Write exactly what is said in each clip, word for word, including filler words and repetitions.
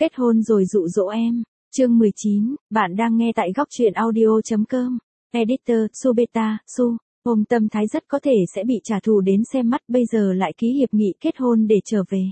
Kết hôn rồi dụ dỗ em. Chương mười chín, bạn đang nghe tại góc truyện audio chấm com. Editor, Subeta, Su. Hôm Tâm Thái rất có thể sẽ bị trả thù đến xem mắt, bây giờ lại ký hiệp nghị kết hôn để trở về.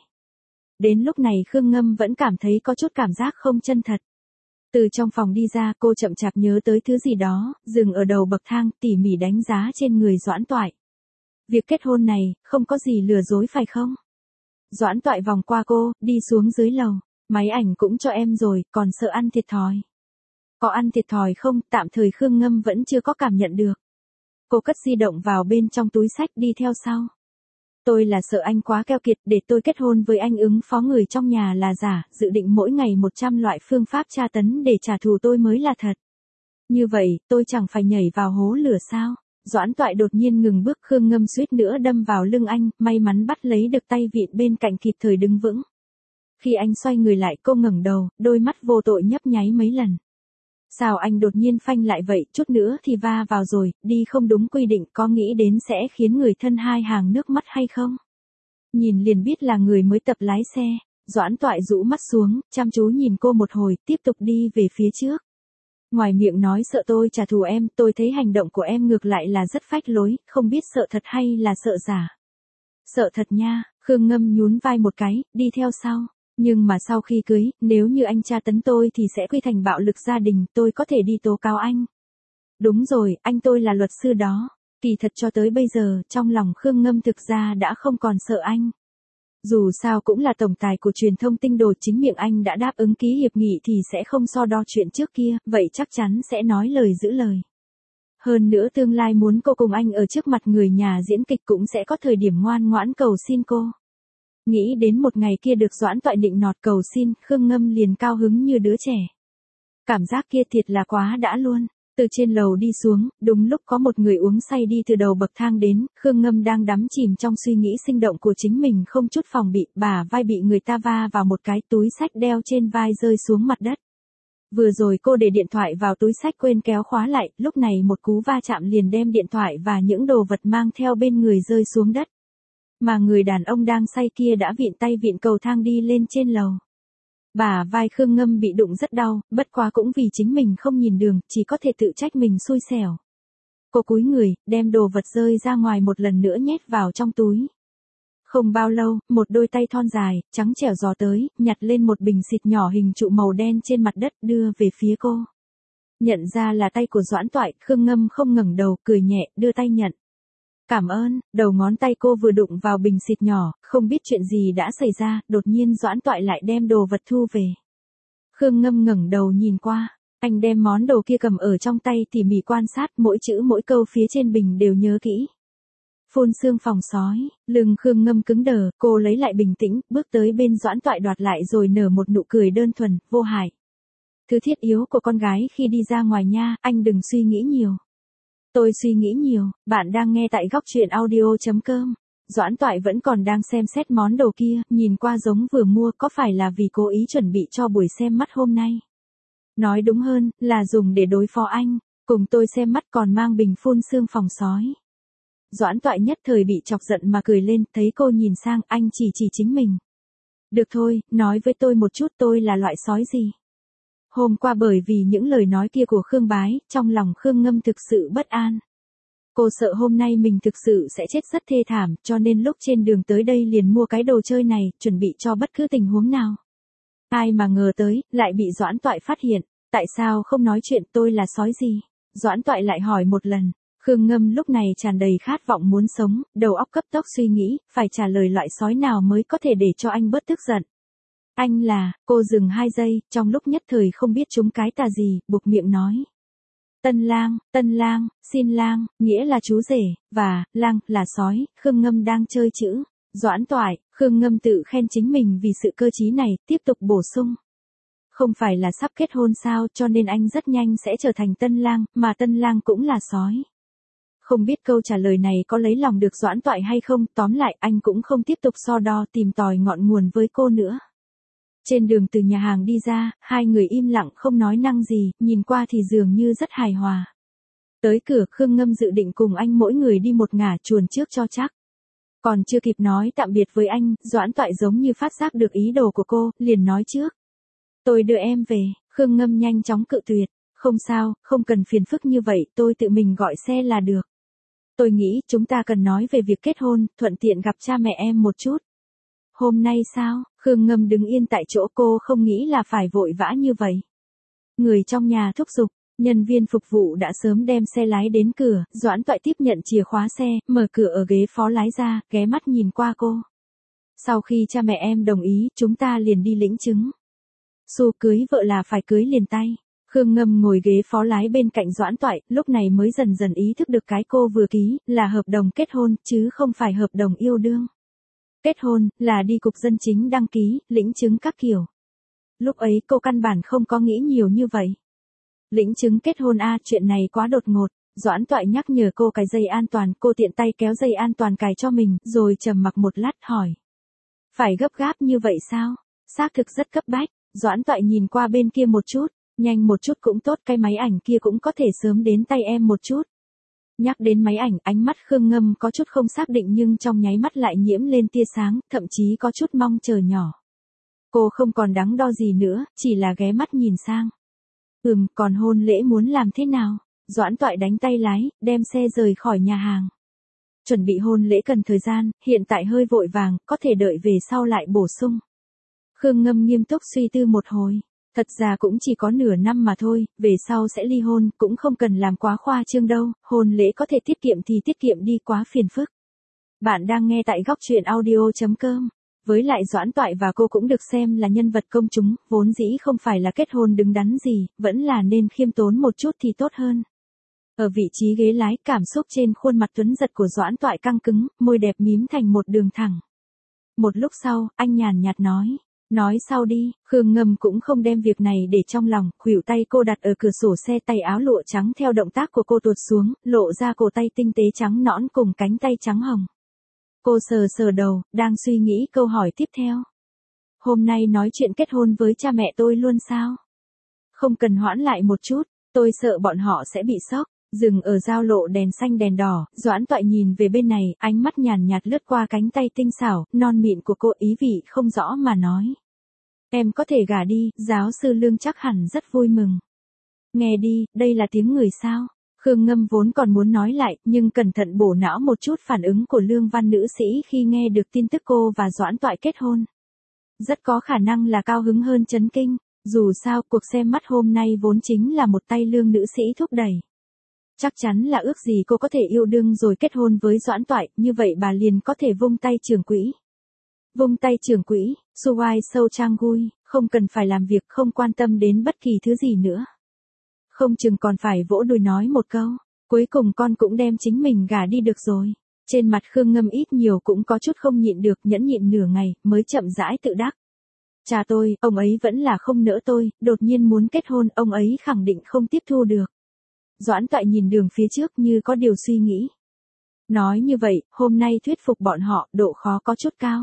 Đến lúc này Khương Ngâm vẫn cảm thấy có chút cảm giác không chân thật. Từ trong phòng đi ra, cô chậm chạp nhớ tới thứ gì đó, dừng ở đầu bậc thang, tỉ mỉ đánh giá trên người Doãn Toại. Việc kết hôn này, không có gì lừa dối phải không? Doãn Toại vòng qua cô, đi xuống dưới lầu. Máy ảnh cũng cho em rồi, còn sợ ăn thiệt thòi. Có ăn thiệt thòi không? Tạm thời Khương Ngâm vẫn chưa có cảm nhận được. Cô cất di động vào bên trong túi xách đi theo sau. Tôi là sợ anh quá keo kiệt, để tôi kết hôn với anh ứng phó người trong nhà là giả, dự định mỗi ngày một trăm loại phương pháp tra tấn để trả thù tôi mới là thật. Như vậy, tôi chẳng phải nhảy vào hố lửa sao? Doãn Toại đột nhiên ngừng bước, Khương Ngâm suýt nữa đâm vào lưng anh, may mắn bắt lấy được tay vịn bên cạnh kịp thời đứng vững. Khi anh xoay người lại, cô ngẩng đầu, đôi mắt vô tội nhấp nháy mấy lần. Sao anh đột nhiên phanh lại vậy, chút nữa thì va vào rồi, đi không đúng quy định, có nghĩ đến sẽ khiến người thân hai hàng nước mắt hay không? Nhìn liền biết là người mới tập lái xe. Doãn Toại rũ mắt xuống, chăm chú nhìn cô một hồi, tiếp tục đi về phía trước. Ngoài miệng nói sợ tôi trả thù em, tôi thấy hành động của em ngược lại là rất phách lối, không biết sợ thật hay là sợ giả. Sợ thật nha. Khương Ngâm nhún vai một cái, đi theo sau. Nhưng mà sau khi cưới, nếu như anh tra tấn tôi thì sẽ quy thành bạo lực gia đình, tôi có thể đi tố cáo anh. Đúng rồi, anh tôi là luật sư đó. Kỳ thật cho tới bây giờ, trong lòng Khương Ngâm thực ra đã không còn sợ anh. Dù sao cũng là tổng tài của truyền thông tinh đồ, chính miệng anh đã đáp ứng ký hiệp nghị thì sẽ không so đo chuyện trước kia, vậy chắc chắn sẽ nói lời giữ lời. Hơn nữa tương lai muốn cô cùng anh ở trước mặt người nhà diễn kịch cũng sẽ có thời điểm ngoan ngoãn cầu xin cô. Nghĩ đến một ngày kia được Doãn Toại định nọt cầu xin, Khương Ngâm liền cao hứng như đứa trẻ. Cảm giác kia thiệt là quá đã luôn. Từ trên lầu đi xuống, đúng lúc có một người uống say đi từ đầu bậc thang đến, Khương Ngâm đang đắm chìm trong suy nghĩ sinh động của chính mình, không chút phòng bị, bả vai bị người ta va vào một cái, túi xách đeo trên vai rơi xuống mặt đất. Vừa rồi cô để điện thoại vào túi xách quên kéo khóa lại, lúc này một cú va chạm liền đem điện thoại và những đồ vật mang theo bên người rơi xuống đất. Mà người đàn ông đang say kia đã vịn tay vịn cầu thang đi lên trên lầu. Bả vai Khương Ngâm bị đụng rất đau, bất quá cũng vì chính mình không nhìn đường, chỉ có thể tự trách mình xui xẻo. Cô cúi người, đem đồ vật rơi ra ngoài một lần nữa nhét vào trong túi. Không bao lâu, một đôi tay thon dài, trắng trẻo giò tới, nhặt lên một bình xịt nhỏ hình trụ màu đen trên mặt đất đưa về phía cô. Nhận ra là tay của Doãn Toại, Khương Ngâm không ngẩng đầu, cười nhẹ, đưa tay nhận. Cảm ơn. Đầu ngón tay cô vừa đụng vào bình xịt nhỏ, không biết chuyện gì đã xảy ra, đột nhiên Doãn Toại lại đem đồ vật thu về. Khương Ngâm ngẩng đầu nhìn qua, anh đem món đồ kia cầm ở trong tay tỉ mỉ quan sát, mỗi chữ mỗi câu phía trên bình đều nhớ kỹ. Phun xương phòng sói, lưng Khương Ngâm cứng đờ, cô lấy lại bình tĩnh, bước tới bên Doãn Toại đoạt lại rồi nở một nụ cười đơn thuần, vô hại. Thứ thiết yếu của con gái khi đi ra ngoài nha, anh đừng suy nghĩ nhiều. Tôi suy nghĩ nhiều, bạn đang nghe tại góc truyện audio chấm com. Doãn Toại vẫn còn đang xem xét món đồ kia, nhìn qua giống vừa mua, có phải là vì cố ý chuẩn bị cho buổi xem mắt hôm nay? Nói đúng hơn, là dùng để đối phó anh, cùng tôi xem mắt còn mang bình phun xương phòng sói. Doãn Toại nhất thời bị chọc giận mà cười lên, thấy cô nhìn sang, anh chỉ chỉ chính mình. Được thôi, nói với tôi một chút tôi là loại sói gì? Hôm qua bởi vì những lời nói kia của Khương Bái, trong lòng Khương Ngâm thực sự bất an. Cô sợ hôm nay mình thực sự sẽ chết rất thê thảm, cho nên lúc trên đường tới đây liền mua cái đồ chơi này, chuẩn bị cho bất cứ tình huống nào. Ai mà ngờ tới, lại bị Doãn Toại phát hiện. Tại sao không nói chuyện tôi là sói gì? Doãn Toại lại hỏi một lần. Khương Ngâm lúc này tràn đầy khát vọng muốn sống, đầu óc cấp tốc suy nghĩ, phải trả lời loại sói nào mới có thể để cho anh bớt tức giận. Anh là, cô dừng hai giây, trong lúc nhất thời không biết chúng cái tà gì, buộc miệng nói. Tân lang, tân lang, xin lang, nghĩa là chú rể, và, lang, là sói, Khương Ngâm đang chơi chữ. Doãn Toại, Khương Ngâm tự khen chính mình vì sự cơ trí này, tiếp tục bổ sung. Không phải là sắp kết hôn sao, cho nên anh rất nhanh sẽ trở thành tân lang, mà tân lang cũng là sói. Không biết câu trả lời này có lấy lòng được Doãn Toại hay không, tóm lại anh cũng không tiếp tục so đo tìm tòi ngọn nguồn với cô nữa. Trên đường từ nhà hàng đi ra, hai người im lặng không nói năng gì, nhìn qua thì dường như rất hài hòa. Tới cửa, Khương Ngâm dự định cùng anh mỗi người đi một ngả chuồn trước cho chắc. Còn chưa kịp nói tạm biệt với anh, Doãn Toại giống như phát giác được ý đồ của cô, liền nói trước. Tôi đưa em về, Khương Ngâm nhanh chóng cự tuyệt. Không sao, không cần phiền phức như vậy, tôi tự mình gọi xe là được. Tôi nghĩ chúng ta cần nói về việc kết hôn, thuận tiện gặp cha mẹ em một chút. Hôm nay sao? Khương Ngâm đứng yên tại chỗ, cô không nghĩ là phải vội vã như vậy. Người trong nhà thúc giục, nhân viên phục vụ đã sớm đem xe lái đến cửa, Doãn Toại tiếp nhận chìa khóa xe, mở cửa ở ghế phó lái ra, ghé mắt nhìn qua cô. Sau khi cha mẹ em đồng ý, chúng ta liền đi lĩnh chứng. Xu cưới vợ là phải cưới liền tay. Khương Ngâm ngồi ghế phó lái bên cạnh Doãn Toại, lúc này mới dần dần ý thức được cái cô vừa ký, là hợp đồng kết hôn, chứ không phải hợp đồng yêu đương. Kết hôn, là đi cục dân chính đăng ký, lĩnh chứng các kiểu. Lúc ấy cô căn bản không có nghĩ nhiều như vậy. Lĩnh chứng kết hôn a, chuyện này quá đột ngột. Doãn Toại nhắc nhở cô cái dây an toàn, cô tiện tay kéo dây an toàn cài cho mình, rồi trầm mặc một lát hỏi. Phải gấp gáp như vậy sao? Xác thực rất cấp bách. Doãn Toại nhìn qua bên kia một chút, nhanh một chút cũng tốt, cái máy ảnh kia cũng có thể sớm đến tay em một chút. Nhắc đến máy ảnh, ánh mắt Khương Ngâm có chút không xác định nhưng trong nháy mắt lại nhiễm lên tia sáng, thậm chí có chút mong chờ nhỏ. Cô không còn đắn đo gì nữa, chỉ là ghé mắt nhìn sang. Ừm, còn hôn lễ muốn làm thế nào? Doãn Toại đánh tay lái, đem xe rời khỏi nhà hàng. Chuẩn bị hôn lễ cần thời gian, hiện tại hơi vội vàng, có thể đợi về sau lại bổ sung. Khương Ngâm nghiêm túc suy tư một hồi. Thật ra cũng chỉ có nửa năm mà thôi, về sau sẽ ly hôn, cũng không cần làm quá khoa trương đâu, hôn lễ có thể tiết kiệm thì tiết kiệm đi, quá phiền phức. Bạn đang nghe tại góc truyện audio chấm com. Với lại Doãn Toại và cô cũng được xem là nhân vật công chúng, vốn dĩ không phải là kết hôn đứng đắn gì, vẫn là nên khiêm tốn một chút thì tốt hơn. Ở vị trí ghế lái, cảm xúc trên khuôn mặt tuấn giật của Doãn Toại căng cứng, môi đẹp mím thành một đường thẳng. Một lúc sau, anh nhàn nhạt nói. Nói sau đi. Khương Ngâm cũng không đem việc này để trong lòng, khuỷu tay cô đặt ở cửa sổ xe, tay áo lụa trắng theo động tác của cô tuột xuống, lộ ra cổ tay tinh tế trắng nõn cùng cánh tay trắng hồng. Cô sờ sờ đầu, đang suy nghĩ câu hỏi tiếp theo. Hôm nay nói chuyện kết hôn với cha mẹ tôi luôn sao? Không cần hoãn lại một chút, tôi sợ bọn họ sẽ bị sốc. Dừng ở giao lộ đèn xanh đèn đỏ, Doãn Toại nhìn về bên này, ánh mắt nhàn nhạt lướt qua cánh tay tinh xảo, non mịn của cô, ý vị không rõ mà nói. Em có thể gả đi, giáo sư Lương chắc hẳn rất vui mừng. Nghe đi, đây là tiếng người sao? Khương Ngâm vốn còn muốn nói lại, nhưng cẩn thận bổ não một chút phản ứng của Lương Văn nữ sĩ khi nghe được tin tức cô và Doãn Toại kết hôn. Rất có khả năng là cao hứng hơn chấn kinh, dù sao cuộc xem mắt hôm nay vốn chính là một tay Lương nữ sĩ thúc đẩy. Chắc chắn là ước gì cô có thể yêu đương rồi kết hôn với Doãn Toại, như vậy bà liền có thể vung tay trưởng quỹ. Vung tay trưởng quỹ, Suwai sâu trang gui, không cần phải làm việc, không quan tâm đến bất kỳ thứ gì nữa. Không chừng còn phải vỗ đùi nói một câu, cuối cùng con cũng đem chính mình gả đi được rồi. Trên mặt Khương Ngâm ít nhiều cũng có chút không nhịn được, nhẫn nhịn nửa ngày, mới chậm rãi tự đắc. Cha tôi, ông ấy vẫn là không nỡ tôi, đột nhiên muốn kết hôn, ông ấy khẳng định không tiếp thu được. Doãn Toại nhìn đường phía trước như có điều suy nghĩ. Nói như vậy, hôm nay thuyết phục bọn họ, độ khó có chút cao.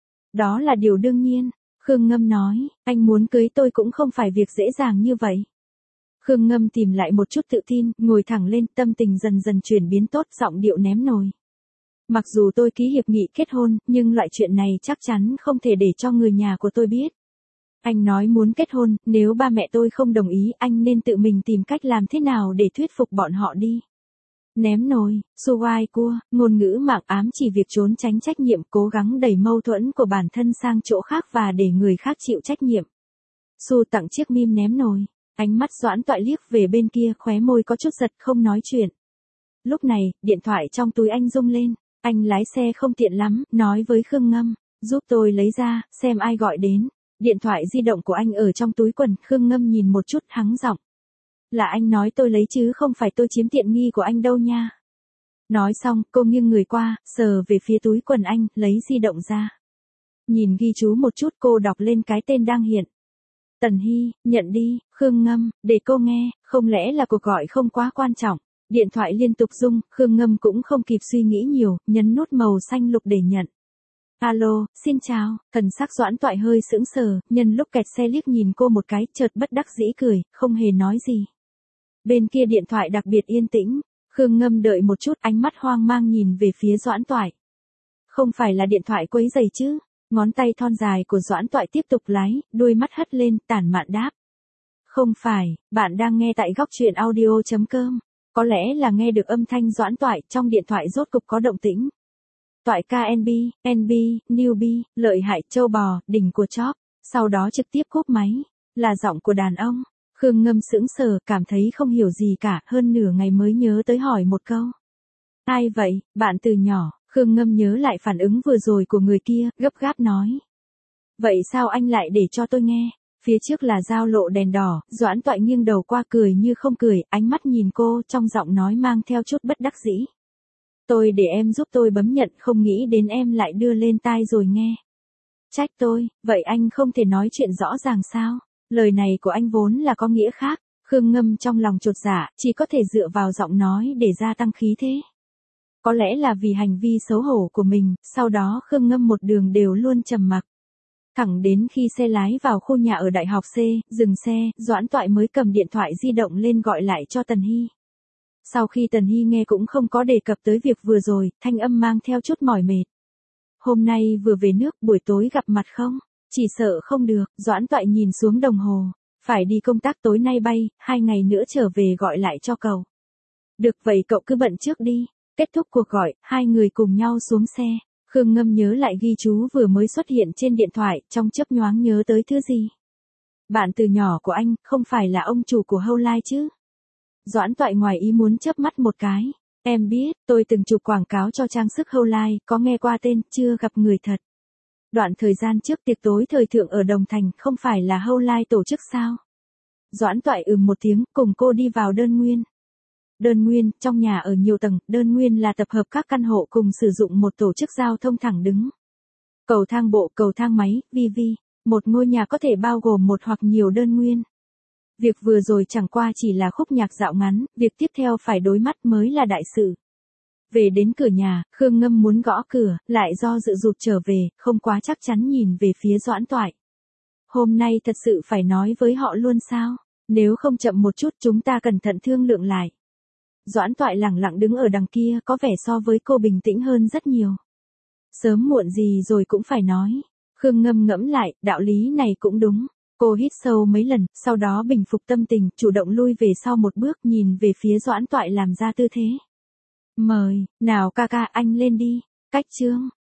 Đó là điều đương nhiên. Khương Ngâm nói, anh muốn cưới tôi cũng không phải việc dễ dàng như vậy. Khương Ngâm tìm lại một chút tự tin, ngồi thẳng lên, tâm tình dần dần chuyển biến tốt, giọng điệu ném nồi. Mặc dù tôi ký hiệp nghị kết hôn, nhưng loại chuyện này chắc chắn không thể để cho người nhà của tôi biết. Anh nói muốn kết hôn, nếu ba mẹ tôi không đồng ý, anh nên tự mình tìm cách làm thế nào để thuyết phục bọn họ đi. Ném nồi, Suwai cua, ngôn ngữ mạc ám chỉ việc trốn tránh trách nhiệm, cố gắng đẩy mâu thuẫn của bản thân sang chỗ khác và để người khác chịu trách nhiệm. Su tặng chiếc mim ném nồi, ánh mắt Doãn Toại liếc về bên kia, khóe môi có chút giật, không nói chuyện. Lúc này, điện thoại trong túi anh rung lên, anh lái xe không tiện lắm, nói với Khương Ngâm, giúp tôi lấy ra, xem ai gọi đến. Điện thoại di động của anh ở trong túi quần, Khương Ngâm nhìn một chút, hắng giọng. Là anh nói tôi lấy chứ không phải tôi chiếm tiện nghi của anh đâu nha. Nói xong, cô nghiêng người qua, sờ về phía túi quần anh, lấy di động ra. Nhìn ghi chú một chút, cô đọc lên cái tên đang hiện. Tần Hy, nhận đi, Khương Ngâm, để cô nghe, không lẽ là cuộc gọi không quá quan trọng. Điện thoại liên tục rung, Khương Ngâm cũng không kịp suy nghĩ nhiều, nhấn nút màu xanh lục để nhận. Alo, xin chào, thần sắc Doãn Toại hơi sững sờ, nhân lúc kẹt xe liếc nhìn cô một cái, chợt bất đắc dĩ cười, không hề nói gì. Bên kia điện thoại đặc biệt yên tĩnh, Khương Ngâm đợi một chút, ánh mắt hoang mang nhìn về phía Doãn Toại. Không phải là điện thoại quấy rầy chứ? Ngón tay thon dài của Doãn Toại tiếp tục lái, đuôi mắt hất lên, tản mạn đáp. Không phải, bạn đang nghe tại góc truyện audio.com. Có lẽ là nghe được âm thanh Doãn Toại, trong điện thoại rốt cục có động tĩnh. Toại ca en bê, en bê, newbie, lợi hại, châu bò, đỉnh của chóp, sau đó trực tiếp cúp máy, là giọng của đàn ông. Khương Ngâm sững sờ, cảm thấy không hiểu gì cả, hơn nửa ngày mới nhớ tới hỏi một câu. Ai vậy, bạn từ nhỏ? Khương Ngâm nhớ lại phản ứng vừa rồi của người kia, gấp gáp nói. Vậy sao anh lại để cho tôi nghe? Phía trước là giao lộ đèn đỏ, Doãn Toại nghiêng đầu qua cười như không cười, ánh mắt nhìn cô, trong giọng nói mang theo chút bất đắc dĩ. Tôi để em giúp tôi bấm nhận, không nghĩ đến em lại đưa lên tai rồi nghe. Trách tôi, vậy anh không thể nói chuyện rõ ràng sao? Lời này của anh vốn là có nghĩa khác. Khương Ngâm trong lòng chột dạ, chỉ có thể dựa vào giọng nói để gia tăng khí thế. Có lẽ là vì hành vi xấu hổ của mình, sau đó Khương Ngâm một đường đều luôn trầm mặc. Thẳng đến khi xe lái vào khu nhà ở Đại học C, dừng xe, Doãn Toại mới cầm điện thoại di động lên gọi lại cho Tần Hy. Sau khi Tần Hy nghe cũng không có đề cập tới việc vừa rồi, thanh âm mang theo chút mỏi mệt. Hôm nay vừa về nước, buổi tối gặp mặt không? Chỉ sợ không được, Doãn Toại nhìn xuống đồng hồ. Phải đi công tác tối nay bay, hai ngày nữa trở về gọi lại cho cậu. Được vậy cậu cứ bận trước đi. Kết thúc cuộc gọi, hai người cùng nhau xuống xe. Khương Ngâm nhớ lại ghi chú vừa mới xuất hiện trên điện thoại, trong chớp nhoáng nhớ tới thứ gì. Bạn từ nhỏ của anh, không phải là ông chủ của Hâu Lai chứ? Doãn Toại ngoài ý muốn chớp mắt một cái. Em biết, tôi từng chụp quảng cáo cho trang sức Hâu Lai, có nghe qua tên, chưa gặp người thật. Đoạn thời gian trước tiệc tối thời thượng ở Đồng Thành, không phải là Hâu Lai tổ chức sao? Doãn Toại ừm một tiếng, cùng cô đi vào đơn nguyên. Đơn nguyên, trong nhà ở nhiều tầng, đơn nguyên là tập hợp các căn hộ cùng sử dụng một tổ chức giao thông thẳng đứng. Cầu thang bộ, cầu thang máy, vi vi, một ngôi nhà có thể bao gồm một hoặc nhiều đơn nguyên. Việc vừa rồi chẳng qua chỉ là khúc nhạc dạo ngắn, việc tiếp theo phải đối mắt mới là đại sự. Về đến cửa nhà, Khương Ngâm muốn gõ cửa, lại do dự rụt trở về, không quá chắc chắn nhìn về phía Doãn Toại. Hôm nay thật sự phải nói với họ luôn sao? Nếu không chậm một chút chúng ta cẩn thận thương lượng lại. Doãn Toại lẳng lặng đứng ở đằng kia có vẻ so với cô bình tĩnh hơn rất nhiều. Sớm muộn gì rồi cũng phải nói. Khương Ngâm ngẫm lại, đạo lý này cũng đúng. Cô hít sâu mấy lần, sau đó bình phục tâm tình, chủ động lui về sau một bước nhìn về phía Doãn Toại làm ra tư thế. Mời, nào ca ca anh lên đi. Cách chương.